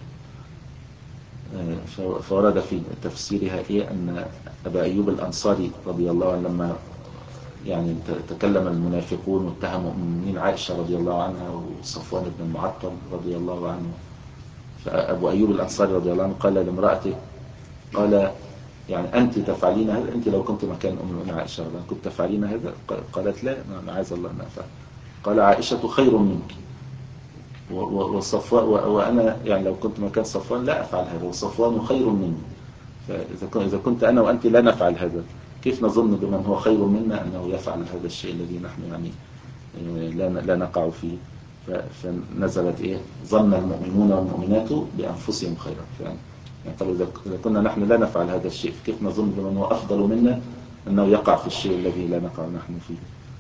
فورد في تفسيرها إيه أن أبا أيوب الأنصاري رضي الله عنه لما يعني تكلم المنافقون واتهموا المؤمنين عائشة رضي الله عنها وصفوان بن المعطل رضي الله عنه، فأبو أيوب الأنصاري رضي الله عنه قال لامرأته، قال يعني أنت تفعلين هذا؟ أنت لو كنت مكان أم المؤمنين عائشة رضي الله عنها كنت تفعلين هذا؟ قالت لا، أنا عايز الله أن أفعل. قال عائشة خير منك وصفوان، وأنا يعني لو كنت مكان صفوان لا أفعل هذا، وصفوان خير مني. فإذا كنت أنا وأنت لا نفعل هذا، كيف نظن بمن هو خير منا أنه يفعل هذا الشيء الذي نحن يعني لا نقع فيه؟ فنزلت إيه ظن المؤمنون والمؤمنات بأنفسهم خيرا. يعني قالوا إذا كنا نحن لا نفعل هذا الشيء كيف نظن بمن هو أفضل منا أنه يقع في الشيء الذي لا نقع نحن فيه؟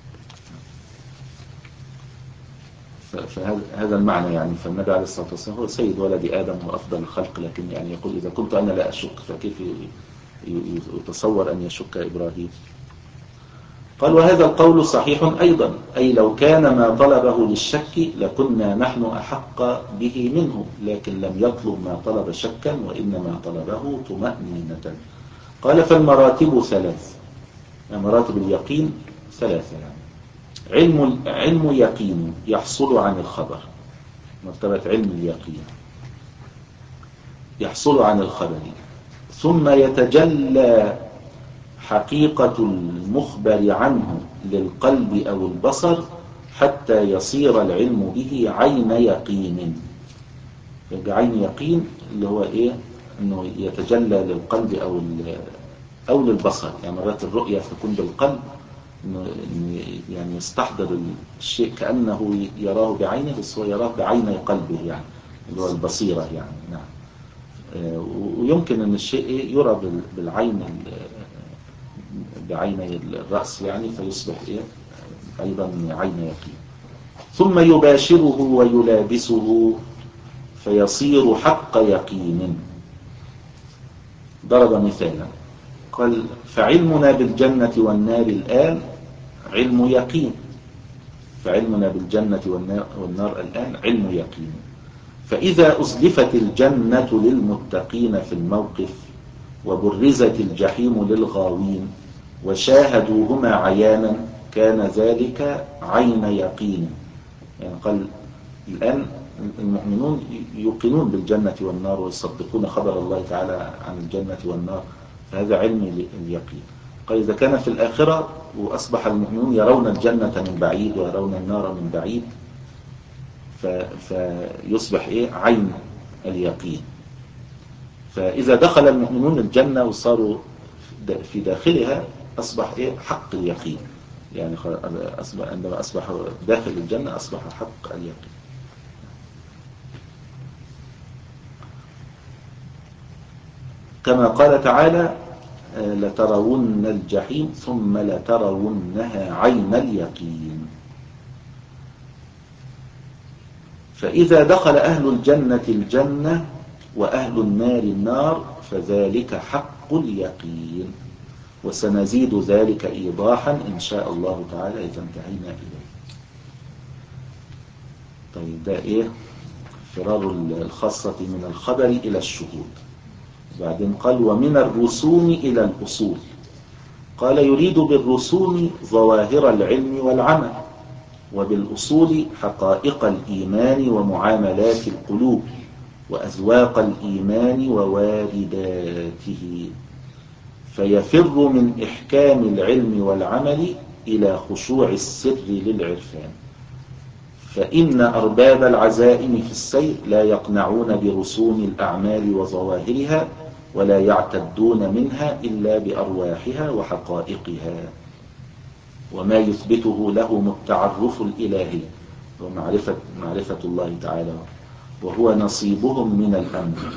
فهذا المعنى يعني. فالنبي عليه الصلاة والسلام هو سيد ولد آدم وأفضل الخلق، لكن يعني يقول إذا كنت أنا لا أشك فكيف يتصور أن يشك إبراهيم؟ قال وهذا القول صحيح أيضا، أي لو كان ما طلبه للشك لكنا نحن أحق به منه، لكن لم يطلب ما طلب شكا وإنما طلبه طمأنينة. قال فالمراتب ثلاث، يعني مراتب اليقين ثلاثة، يعني علم علم يقين يحصل عن الخبر، مرتبة علم اليقين يحصل عن الخبر، ثم يتجلى حقيقة المخبر عنه للقلب أو البصر حتى يصير العلم به عين يقين. يبقى عين يقين اللي هو إيه؟ أنه يتجلى للقلب أو أو للبصر، يعني مرات الرؤية تكون بالقلب، إنه يعني يستحضر الشيء كأنه يراه بعينه، بس هو يراه بعين قلبه، يعني اللي هو البصيرة يعني. نعم. ويمكن أن الشيء يرى بالعين بعين الرأس، يعني فيصبح إيه؟ أيضا عين يقين. ثم يباشره ويلابسه فيصير حق يقين. ضرب مثالا قال فعلمنا بالجنة والنار الآن علم يقين، فعلمنا بالجنة والنار الآن علم يقين. فإذا أزلفت الجنة للمتقين في الموقف وبرزت الجحيم للغاوين وشاهدوهما عيانا كان ذلك عين يقين. يعني قال الآن المؤمنون يوقنون بالجنة والنار ويصدقون خبر الله تعالى عن الجنة والنار، فهذا علم اليقين. قال إذا كان في الآخرة وأصبح المؤمنون يرون الجنة من بعيد ويرون النار من بعيد، فيصبح إيه؟ عين اليقين. فإذا دخل المؤمنون الجنة وصاروا في داخلها أصبح إيه؟ حق اليقين، يعني أصبح عندما أصبح داخل الجنة أصبح حق اليقين. كما قال تعالى لترون الجحيم ثم لترونها عين اليقين. فإذا دخل أهل الجنة الجنة وأهل النار النار فذلك حق اليقين، وسنزيد ذلك إيضاحا إن شاء الله تعالى إذا انتهينا إليه. طيب ده إيه؟ فرار الخاصة من الخبر إلى الشهود. بعدين قال ومن الرسوم إلى الأصول. قال يريد بالرسوم ظواهر العلم والعمل، وبالأصول حقائق الإيمان ومعاملات القلوب وأذواق الإيمان ووارداته. فيفر من إحكام العلم والعمل إلى خشوع السر للعرفان، فإن أرباب العزائم في السير لا يقنعون برسوم الأعمال وظواهرها، ولا يعتدون منها إلا بأرواحها وحقائقها، وما يثبته لهم التعرف الإلهي ومعرفة معرفة الله تعالى، وهو نصيبهم من الأمر.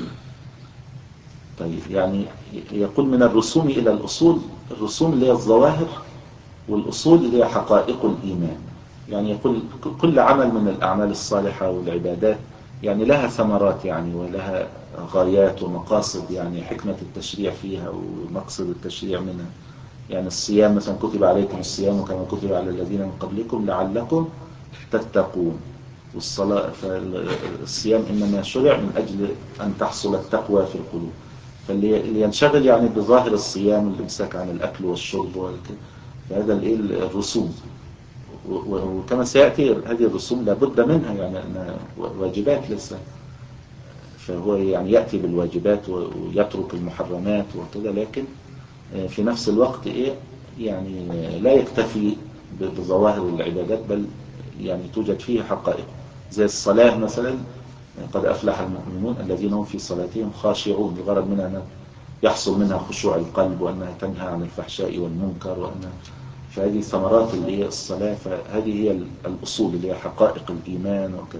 طيب يعني يقول من الرسوم إلى الأصول، الرسوم اللي هي الظواهر، والأصول اللي هي حقائق الإيمان. يعني يقول كل عمل من الأعمال الصالحة والعبادات يعني لها ثمرات يعني ولها غايات ومقاصد، يعني حكمة التشريع فيها ومقصد التشريع منها. يعني الصيام مثلا كتب عليكم الصيام كما كتب على الذين من قبلكم لعلكم تتقون. والصلاة فالصيام إنما شرع من أجل أن تحصل التقوى في القلوب. فاللي ينشغل يعني بظاهر الصيام الامساك عن الأكل والشرب فهذا الرسوم، وكما سيأتي هذه الرسوم لابد منها يعني أنها واجبات لسه، فهو يعني يأتي بالواجبات ويترك المحرمات وكذا، لكن في نفس الوقت إيه يعني لا يكتفي بظواهر العبادات، بل يعني توجد فيه حقائق زي الصلاة مثلا، قد أفلح المؤمنون الذين هم في صلاتهم خاشعون، الغرض منها أن يحصل منها خشوع القلب، وأنها تنهى عن الفحشاء والمنكر، وأنها فهذه ثمرات اللي هي الصلاة. فهذه هي الأصول اللي هي حقائق الإيمان وكذا.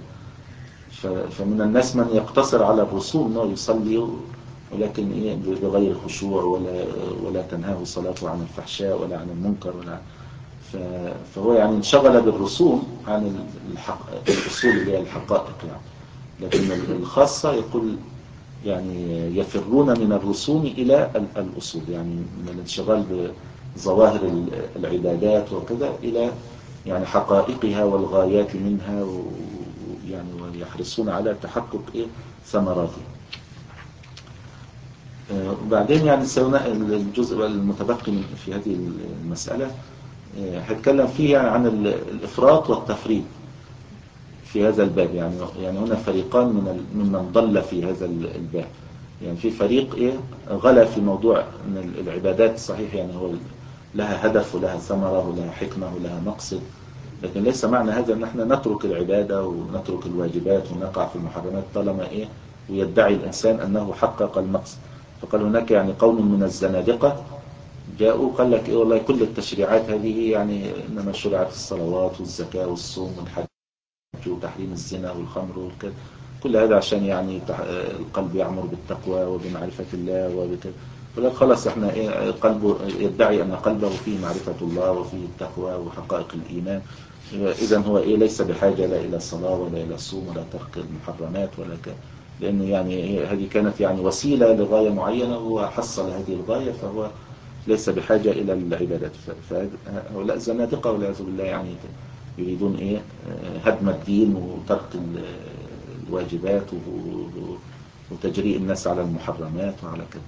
فمن الناس من يقتصر على الرسول أنه يصلي ولكن إيه بغير خشوع، ولا ولا تنهاه صلاته عن الفحشاء ولا عن المنكر ولا، فهو يعني انشغل بالرسوم عن الحق الأصول اللي هي الحقائق يعني. لكن الخاصة يقول يعني يفرون من الرسوم إلى الأصول، يعني من الانشغال بظواهر العبادات وكذا إلى يعني حقائقها والغايات منها، ويعني ويحرصون على تحقق إيه ثمراتها. وبعدين يعني سينا الجزء المتبقي في هذه المسألة هتكلم فيه يعني عن الإفراط والتفريط في هذا الباب. يعني يعني هنا فريقان من ممن ضل في هذا الباب. يعني في فريق ايه غلا في موضوع ان العبادات صحيح يعني هو لها هدف ولها ثمرة ولها حكمة ولها مقصد، لكن ليس معنى هذا ان احنا نترك العبادة ونترك الواجبات ونقع في المحرمات طالما ايه ويدعي الانسان انه حقق المقصد. فقال هناك يعني قوم من الزنادقة جاءوا قال لك ايه والله كل التشريعات هذه يعني انما شرعت الصلوات والزكاة والصوم والحج وتحريم الزنا والخمر والكذب، كل هذا عشان يعني القلب يعمر بالتقوى وبمعرفة الله وبكذا. فقال خلاص احنا ايه قلبه يدعي ان قلبه فيه معرفة الله وفيه التقوى وحقائق الإيمان، اذا هو ايه ليس بحاجة لا الى الصلاة ولا الى الصوم ولا ترك المحرمات ولا كذا، لانه يعني هذه كانت يعني وسيلة لغاية معينة وهو حصل هذه الغاية، فهو ليس بحاجة إلى العبادات. فهؤلاء زنادقة والعياذ بالله يعني يريدون إيه هدم الدين وترك الواجبات وتجريء الناس على المحرمات وعلى كذا.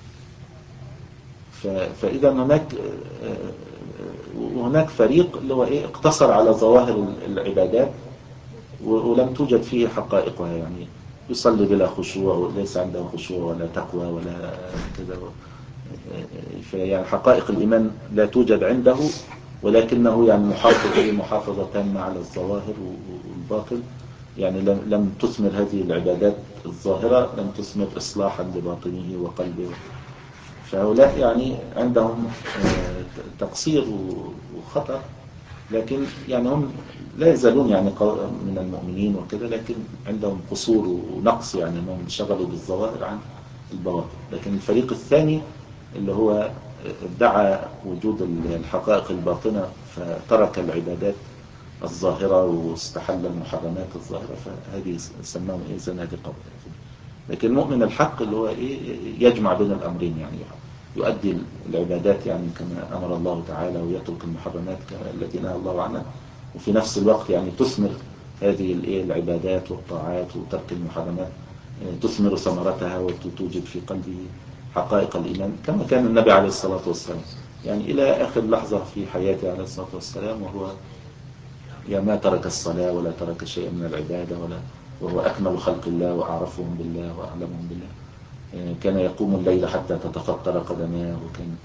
فإذا هناك وهناك فريق اللي هو إيه اقتصر على ظواهر العبادات ولم توجد فيه حقائقها، يعني يصلي بلا خشوع وليس عنده خشوع ولا تقوى ولا كذا، فيعني حقائق الإيمان لا توجد عنده، ولكنه يعني محافظ محافظة تامة على الظواهر والباطل، يعني لم تثمر هذه العبادات الظاهرة لم تثمر إصلاحا لباطنه وقلبه. فهؤلاء يعني عندهم تقصير وخطأ، لكن يعني هم لا يزالون يعني من المؤمنين وكذا، لكن عندهم قصور ونقص، يعني انهم انشغلوا بالظواهر عن البواطن. لكن الفريق الثاني اللي هو ادعى وجود الحقائق الباطنة فترك العبادات الظاهرة واستحل المحرمات الظاهرة، فهذه سماهم ايه زنادقة. لكن المؤمن الحق اللي هو ايه يجمع بين الامرين، يعني يؤدي العبادات يعني كما امر الله تعالى ويترك المحرمات التي نهى الله عنها، وفي نفس الوقت يعني تثمر هذه الايه العبادات والطاعات وترك المحرمات تثمر ثمرتها وتوجد في قلبه حقائق الإيمان كما كان النبي عليه الصلاة والسلام، يعني إلى آخر لحظة في حياته عليه الصلاة والسلام، وهو يعني ما ترك الصلاة ولا ترك شيئا من العبادة، ولا وهو أكمل خلق الله وأعرفهم بالله وأعلمهم بالله. كان يقوم الليل حتى تتفطر قدماه، وكان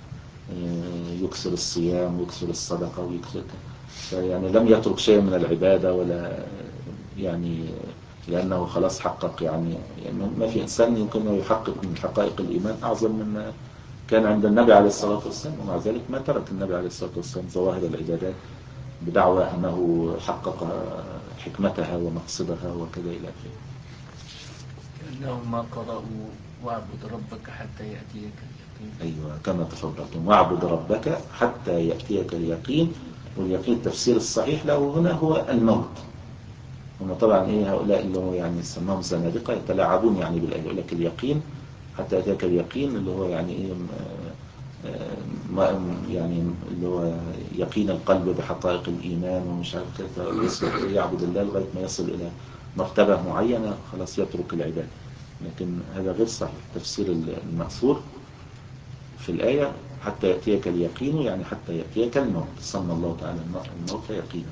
يكسر الصيام ويكسر الصدقة ويكسر، يعني لم يترك شيء من العبادة ولا يعني، لأنه خلاص حقق يعني, يعني ما في إنسان يمكن أن يحقق من حقائق الإيمان أعظم من كان عند النبي عليه الصلاة والسلام، ومع ذلك ما ترك النبي عليه الصلاة والسلام ظواهر العبادات بدعوى أنه حقق حكمتها ومقصدها وكذا إلى آخره. كأنهم ما قرأوا واعبد ربك حتى يأتيك اليقين. أيوة كما تفضلتم، واعبد ربك حتى يأتيك اليقين. واليقين التفسير الصحيح له هنا هو الموت. هم طبعا إيه هؤلاء اللي هو يعني سماهم زنادقة يتلاعبون يعني بالآية، يقول لك اليقين حتى يأتيك اليقين اللي هو يعني إيه ما يعني اللي هو يقين القلب بحقائق الإيمان ومش عارف كيف يعبد الله لغاية ما يصل إلى مرتبة معينة خلاص يترك العبادة. لكن هذا غير صحيح. تفسير المأثور في الآية حتى يأتيك اليقين يعني حتى يأتيك الموت. سمى الله تعالى الموت يقينا.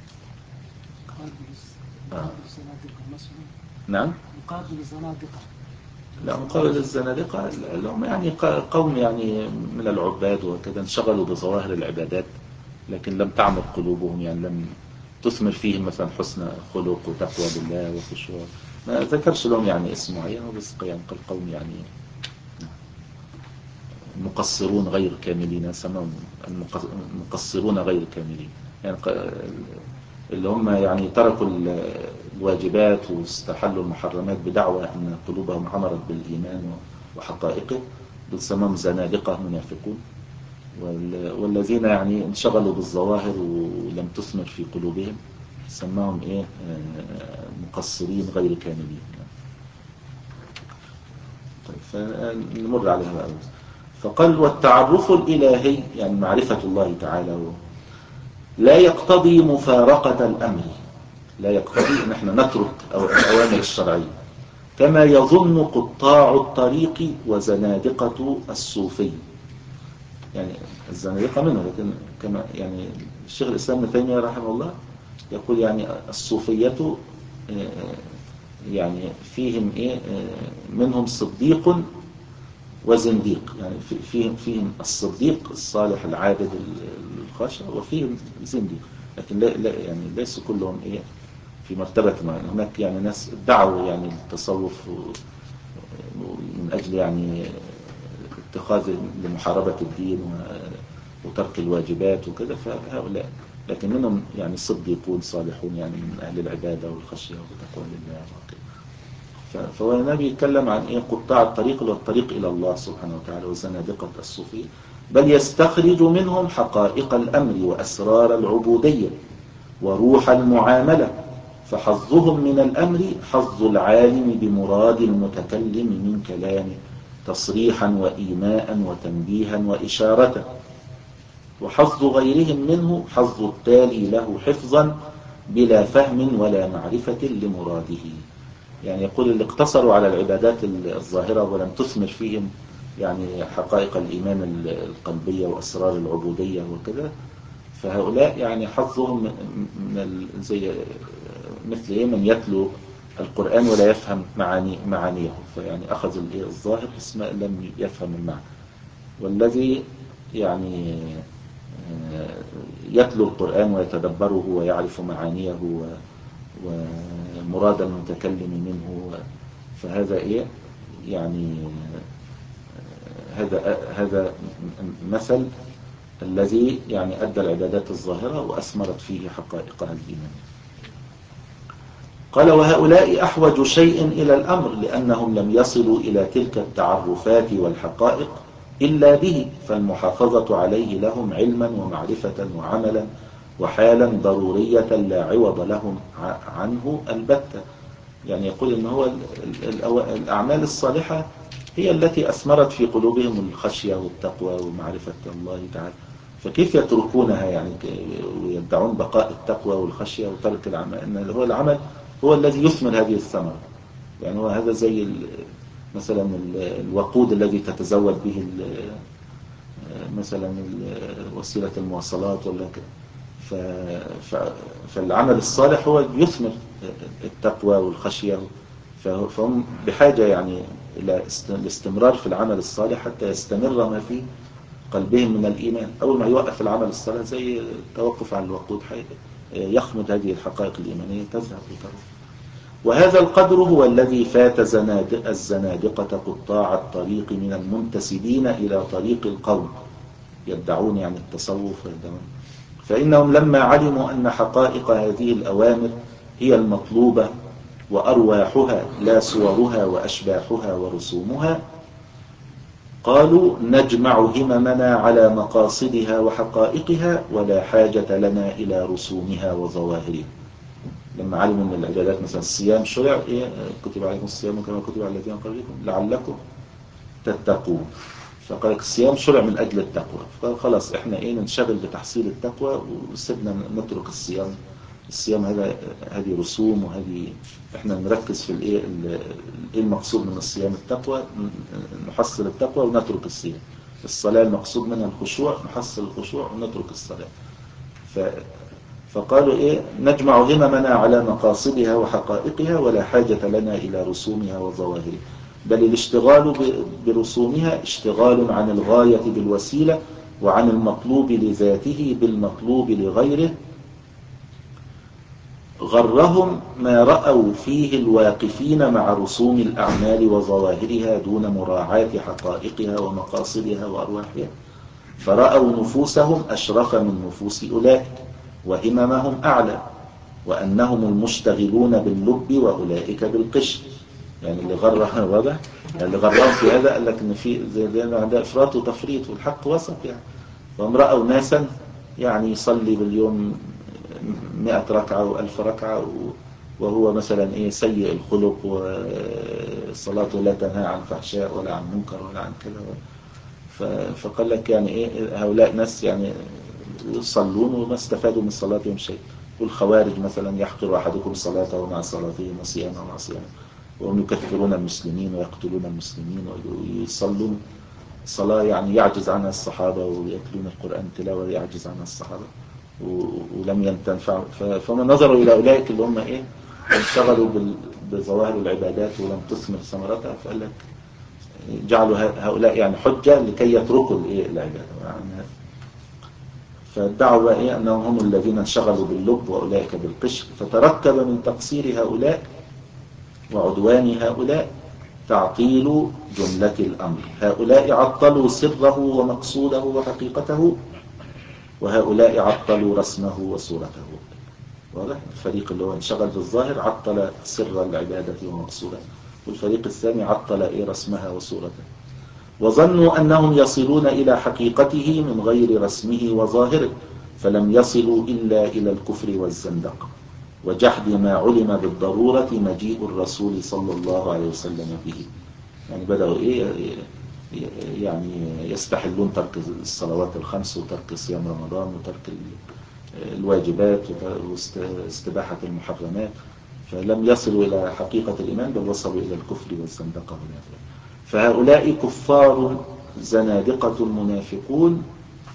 آه. نعم مقابل الزنادقة. لا مقابل الزنادقة اللي هم يعني قوم يعني من العباد وكذا انشغلوا بظواهر العبادات لكن لم تعمر قلوبهم، يعني لم تثمر فيهم مثلا حسن خلق وتقوى بالله وخشوع. ما ذكرش لهم يعني اسم معين وبس يعني قال قوم يعني مقصرون غير كاملين، سماهم المقصرون غير كاملين، يعني اللي هم يعني تركوا الواجبات واستحلوا المحرمات بدعوى أن قلوبهم عمرت بالإيمان وحقائقه، بسماهم زنادقة منافقون. والذين يعني انشغلوا بالظواهر ولم تثمر في قلوبهم سماهم إيه مقصرين غير كاملين. طيب فنمر عليها بقى. فقال والتعرف الإلهي يعني معرفة الله تعالى لا يقتضي مفارقة الأمر، لا يقتضي ان احنا نترك الأوامر الشرعية كما يظن قطاع الطريق وزنادقة الصوفي. يعني الزنادقة منه، لكن كما يعني الشيخ الإسلام ابن تيمية رحمه الله يقول يعني الصوفية يعني فيهم ايه منهم صديق وزنديق، يعني فيهم فيهم الصديق الصالح العابد الخاشع وفيهم زنديق، لكن لا, لا يعني ليسوا كلهم ايه في مرتبة معينة. هناك يعني ناس ادعوا يعني التصوف من اجل يعني اتخاذ لمحاربة الدين وترك الواجبات وكذا، فهؤلاء لكن منهم يعني صديقون صالحون يعني من اهل العبادة والخشية وتقوى لله وكذا. فهو النبي يتكلم عن ايه قطاع الطريق والطريق الى الله سبحانه وتعالى وزنادقة الصوفية، بل يستخرج منهم حقائق الامر واسرار العبودية وروح المعاملة، فحظهم من الامر حظ العالم بمراد المتكلم من كلامه تصريحا وايماء وتنبيها واشارة، وحظ غيرهم منه حظ التالي له حفظا بلا فهم ولا معرفة لمراده. يعني يقول اللي اقتصروا على العبادات الظاهرة ولم تثمر فيهم يعني حقائق الإيمان القلبية وأسرار العبودية وكذا، فهؤلاء يعني حظهم من زي مثل إيه من يتلو القرآن ولا يفهم معاني معانيه، فيعني أخذ الظاهر بس لم يفهم المعنى. والذي يعني يتلو القرآن ويتدبره ويعرف معانيه ومراد المتكلم منه، فهذا ايه يعني هذا هذا مثل الذي يعني ادى العبادات الظاهرة واثمرت فيه حقائقها الإيمانية. قال وهؤلاء احوج شيء الى الامر لانهم لم يصلوا الى تلك التعرفات والحقائق الا به، فالمحافظة عليه لهم علما ومعرفة وعملا وحالا ضرورية لا عوض لهم عنه البتة. يعني يقول ان هو الاعمال الصالحة هي التي اثمرت في قلوبهم الخشية والتقوى ومعرفة الله تعالى، فكيف يتركونها يعني ويدعون بقاء التقوى والخشية وترك العمل؟ ان هو العمل هو الذي يثمر هذه الثمرة. يعني هو هذا زي مثلا الوقود الذي تتزود به مثلا وسيلة المواصلات ولا فالعمل الصالح هو يثمر التقوى والخشية، فهم بحاجة يعني إلى الاستمرار في العمل الصالح حتى يستمر ما فيه قلبهم من الإيمان. أول ما يوقف العمل الصلاة زي التوقف عن الوقود يخمد هذه الحقائق الإيمانية تذهب وتروح. وهذا القدر هو الذي فات زنادق الزنادقة قطاع الطريق من المنتسبين إلى طريق القوم يدعون يعني التصوف ويدعون، فإنهم لما علموا أن حقائق هذه الأوامر هي المطلوبة وأرواحها لا صورها وأشباحها ورسومها، قالوا نجمع هممنا على مقاصدها وحقائقها ولا حاجة لنا إلى رسومها وظواهرها. لما علموا أن العبادات مثلا الصيام شرع إيه؟ كتب عليكم الصيام كما كتب على الذين قبلكم لعلكم تتقون، فقال الصيام شرع من أجل التقوى، فقال خلاص إحنا إيه ننشغل بتحصيل التقوى وسيبنا نترك الصيام. الصيام هذا هذه رسوم، وهذه إحنا نركز في الإيه المقصود من الصيام التقوى، نحصل التقوى ونترك الصيام. الصلاة المقصود منها الخشوع، نحصل الخشوع ونترك الصلاة. ف فقالوا إيه نجمع هممنا على مقاصدها وحقائقها ولا حاجة لنا إلى رسومها وظواهرها، بل الاشتغال برسومها اشتغال عن الغاية بالوسيلة وعن المطلوب لذاته بالمطلوب لغيره. غرهم ما رأوا فيه الواقفين مع رسوم الأعمال وظواهرها دون مراعاة حقائقها ومقاصدها وأرواحها، فرأوا نفوسهم أشرف من نفوس أولئك وهممهم أعلى، وأنهم المشتغلون باللب وأولئك بالقشر. يعني اللي غرهم واضح، يعني اللي غرهم في هذا قال لك إن في زي ما عندها إفراط وتفريط والحق وسط يعني. وهم رأوا ناسا يعني يصلي باليوم مئة ركعة وألف ركعة وهو مثلا إيه سيء الخلق وصلاته لا تنهى عن فحشاء ولا عن منكر ولا عن كذا. فقال لك يعني إيه هؤلاء ناس يعني يصلون وما استفادوا من صلاتهم شيء. والخوارج مثلا يحقر أحدكم صلاته مع صلاتهم وصيامه مع صيامه، وهم يكفرون المسلمين ويقتلون المسلمين ويصلون صلاة يعني يعجز عنها الصحابة، ويتلون القرآن تلاوة يعجز عنها الصحابة ولم ينتفعوا. فهم نظروا إلى أولئك اللي هم إيه انشغلوا بظواهر العبادات ولم تثمر ثمرتها، فقال لك جعلوا هؤلاء يعني حجة لكي يتركوا الإيه العبادة يعني. فادعوا بقى إيه أنهم هم الذين انشغلوا باللب وأولئك بالقشر، فتركب من تقصير هؤلاء وعدوان هؤلاء تعطيل جملة الأمر. هؤلاء عطلوا سره ومقصوده وحقيقته، وهؤلاء عطلوا رسمه وصورته. واضح؟ الفريق اللي هو انشغل بالظاهر عطل سر العبادة ومقصوده، والفريق الثاني عطل إيه رسمها وصورته. وظنوا أنهم يصلون إلى حقيقته من غير رسمه وظاهره، فلم يصلوا إلا إلى الكفر والزندقة وجحد ما علم بالضرورة مجيء الرسول صلى الله عليه وسلم به. يعني بدأوا إيه يعني يستحلون ترك الصلوات الخمس وترك صيام رمضان وترك الواجبات واستباحة المحرمات، فلم يصلوا إلى حقيقة الإيمان بل وصلوا إلى الكفر والزندقة. فهؤلاء كفار زنادقة منافقون،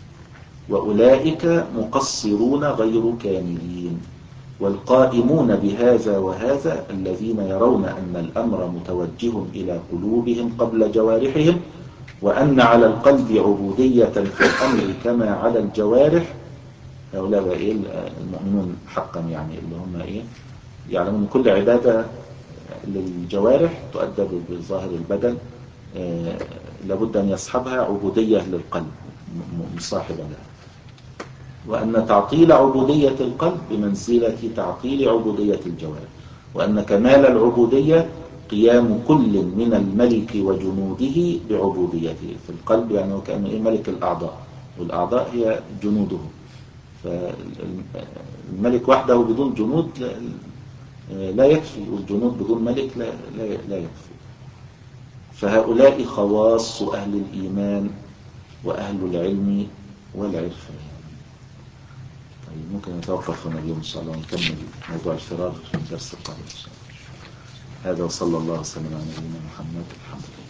وأولئك مقصرون غير كاملين. والقائمون بهذا وهذا الذين يرون أن الأمر متوجه إلى قلوبهم قبل جوارحهم، وأن على القلب عبودية في الأمر كما على الجوارح. هؤلاء إيه المؤمنون حقا يعني اللي هم إيه يعلمون كل عبادة للجوارح تؤدى بظاهر البدن آه لابد أن يصحبها عبودية للقلب مصاحبة لها، وأن تعطيل عبودية القلب بمنزلة تعطيل عبودية الجوارح، وأن كمال العبودية قيام كل من الملك وجنوده بعبوديته في القلب. يعني وكأنه إيه ملك الأعضاء، والأعضاء هي جنوده. فالملك وحده بدون جنود لا يكفي، والجنود بدون ملك لا, لا, لا يكفي. فهؤلاء خواص أهل الإيمان وأهل العلم والعرفان. طيب ممكن نتوقف هنا اليوم إن شاء الله ونكمل موضوع الفرار في الدرس القادم إن شاء الله. هذا وصلى الله وسلم على نبينا محمد. الحمد لله.